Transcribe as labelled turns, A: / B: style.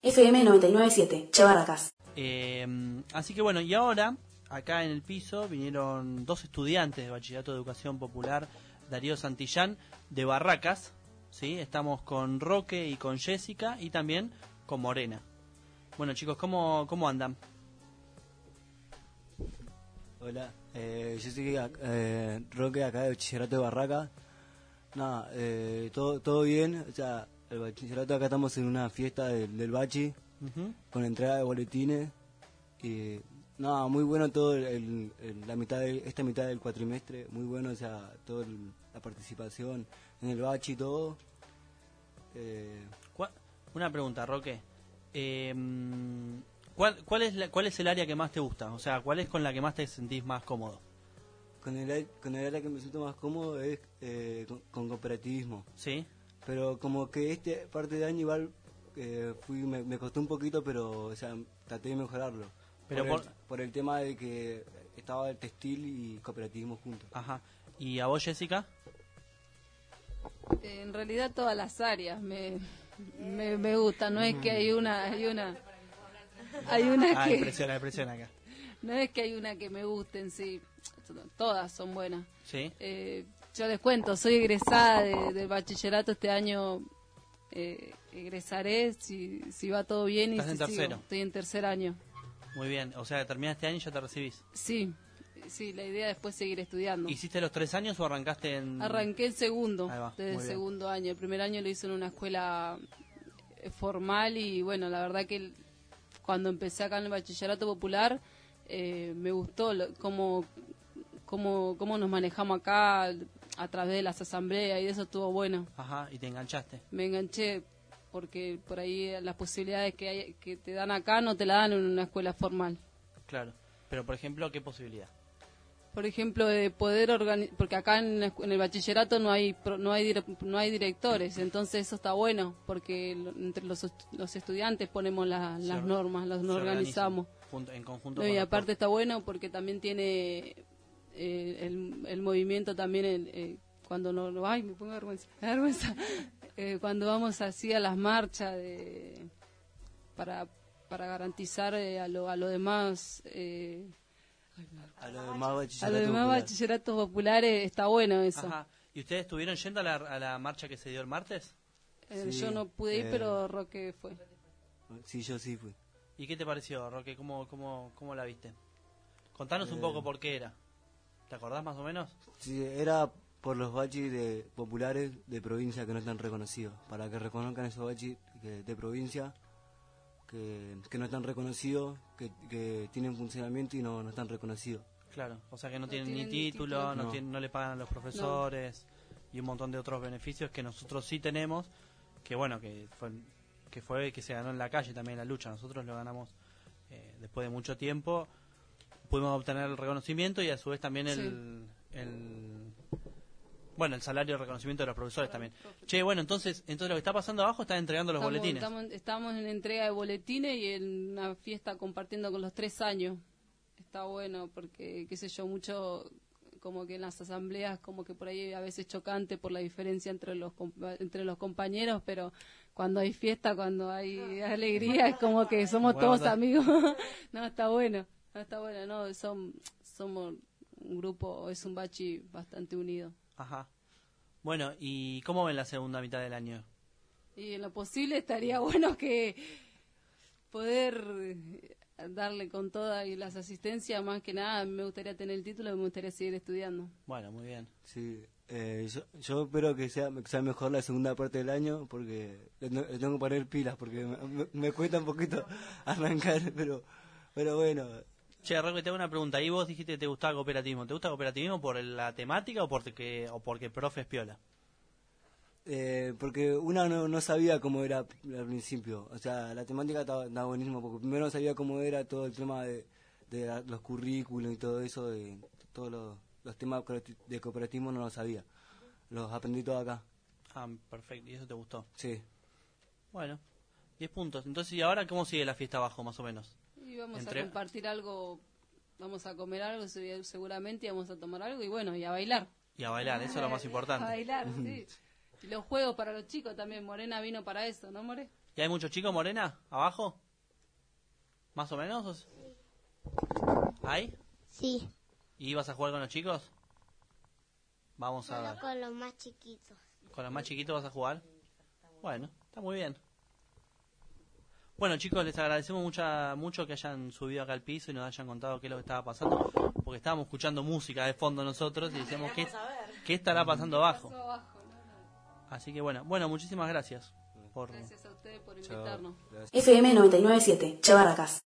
A: FM 99.7, Che Barracas.
B: Así que bueno, y ahora, acá en el piso, vinieron dos estudiantes de Bachillerato de Educación Popular, Darío Santillán, de Barracas, ¿sí? Estamos con Roque y con Jessica, y también con Morena. Bueno chicos, ¿cómo andan?
C: Hola, yo soy Roque, acá de Bachillerato de Barracas. Nada, todo bien, o sea, el bachillerato acá estamos en una fiesta del bachi, con entrega de boletines, y nada, muy bueno todo esta mitad del cuatrimestre, muy bueno, o sea, toda la participación en el bachi y todo.
B: Una pregunta, Roque. ¿Cuál es el área que más te gusta? O sea, ¿cuál es con la que más te sentís más cómodo?
C: Con el área que me siento más cómodo es con cooperativismo.
B: ¿Sí?
C: Pero como que esta parte de año igual me costó un poquito, pero o sea, traté de mejorarlo.
B: Pero
C: por el tema de que estaba el textil y cooperativismo juntos.
B: Ajá. ¿Y a vos, Jessica?
D: En realidad todas las áreas me gustan, no es que hay una que...
B: Impresiona acá.
D: No es que hay una que me guste en sí, todas son buenas.
B: ¿Sí?
D: Yo les cuento, soy egresada del bachillerato este año, egresaré si va todo bien.
B: ¿Estás en tercero?
D: Estoy en tercer año.
B: Muy bien, o sea, terminaste este año y ya te recibís.
D: Sí, la idea es después seguir estudiando.
B: ¿Hiciste los 3 años o arrancaste en...?
D: Arranqué el segundo,
B: Ahí va,
D: desde el
B: muy bien.
D: segundo año. El primer año lo hice en una escuela formal y bueno, la verdad que cuando empecé acá en el bachillerato popular me gustó cómo nos manejamos acá a través de las asambleas y eso estuvo bueno.
B: Ajá, y te enganchaste.
D: Me enganché porque por ahí las posibilidades que te dan acá no te la dan en una escuela formal.
B: Claro, pero por ejemplo, ¿qué posibilidad?
D: Por ejemplo, de poder organizar, porque acá en el bachillerato no hay directores, entonces eso está bueno, porque entre los estudiantes ponemos las normas, nos organizamos.
B: En conjunto
D: No,
B: con
D: y
B: los
D: aparte
B: profes.
D: está bueno porque también tiene el movimiento también, cuando no, ay, me pongo vergüenza, cuando vamos así a las marchas para garantizar a lo demás...
C: A lo demás
D: bachilleratos populares está bueno eso.
B: Ajá. ¿Y ustedes estuvieron yendo a la marcha que se dio el martes?
C: Sí,
D: yo no pude ir, pero Roque fue.
C: Sí, yo sí fui.
B: ¿Y qué te pareció, Roque? ¿Cómo la viste? Contanos un poco por qué era. ¿Te acordás más o menos?
C: Sí, era por los bachis populares de provincia que no están reconocidos, para que reconozcan esos bachis de provincia que no están reconocidos, que tienen funcionamiento y no están reconocidos.
B: Claro, o sea que no tienen ni
D: tienen
B: título,
D: título.
B: no le pagan a los profesores y un montón de otros beneficios que nosotros sí tenemos, que bueno, que se ganó en la calle también la lucha. Nosotros lo ganamos después de mucho tiempo, pudimos obtener el reconocimiento y a su vez también el salario de reconocimiento de los profesores también. Che, bueno, entonces lo que está pasando abajo, están entregando los boletines.
D: Estamos en entrega de boletines y en una fiesta compartiendo con los 3 años. Está bueno porque, qué sé yo, mucho como que en las asambleas como que por ahí a veces chocante por la diferencia entre los compañeros, pero cuando hay fiesta, cuando hay alegría, es como que somos todos amigos. No, está bueno. Somos un grupo, es un bachi bastante unido.
B: Ajá. Bueno, ¿y cómo ven la segunda mitad del año?
D: Y en lo posible estaría bueno que poder darle con todas y las asistencias, más que nada, me gustaría tener el título y me gustaría seguir estudiando.
B: Bueno, muy bien.
C: Sí, yo espero que sea mejor la segunda parte del año, porque le tengo que poner pilas, porque me cuesta un poquito arrancar, pero bueno.
B: Che, Roque, te hago una pregunta. Ahí vos dijiste que te gustaba cooperativismo. ¿Te gusta cooperativismo por la temática o porque el profe es piola?
C: Porque uno no sabía cómo era al principio. O sea, la temática estaba buenísima, porque primero no sabía cómo era todo el tema de los currículos y todo eso, de todos los temas de cooperativismo no los sabía. Los aprendí todos acá.
B: Ah, perfecto. ¿Y eso te gustó?
C: Sí.
B: Bueno, 10 puntos. Entonces, ¿y ahora cómo sigue la fiesta abajo, más o menos?
D: Y vamos a compartir algo, vamos a comer algo seguramente, y vamos a tomar algo y bueno, y a bailar.
B: Y a bailar, eso es lo más importante.
D: A bailar, sí. Y los juegos para los chicos también, Morena vino para eso, ¿no, More?
B: ¿Y hay muchos chicos, Morena, abajo? ¿Más o menos? ¿Hay?
E: Sí,
B: ¿Y vas a jugar con los chicos? Vamos a
E: solo
B: ver.
E: con los más chiquitos.
B: ¿Con los más chiquitos vas a jugar? Bueno, está muy bien. Bueno, chicos, les agradecemos mucho que hayan subido acá al piso y nos hayan contado qué es lo que estaba pasando, porque estábamos escuchando música de fondo nosotros y decíamos qué estará pasando abajo. Así que bueno, muchísimas gracias por
D: Gracias a ustedes por invitarnos.
A: FM 997, Chabarracas.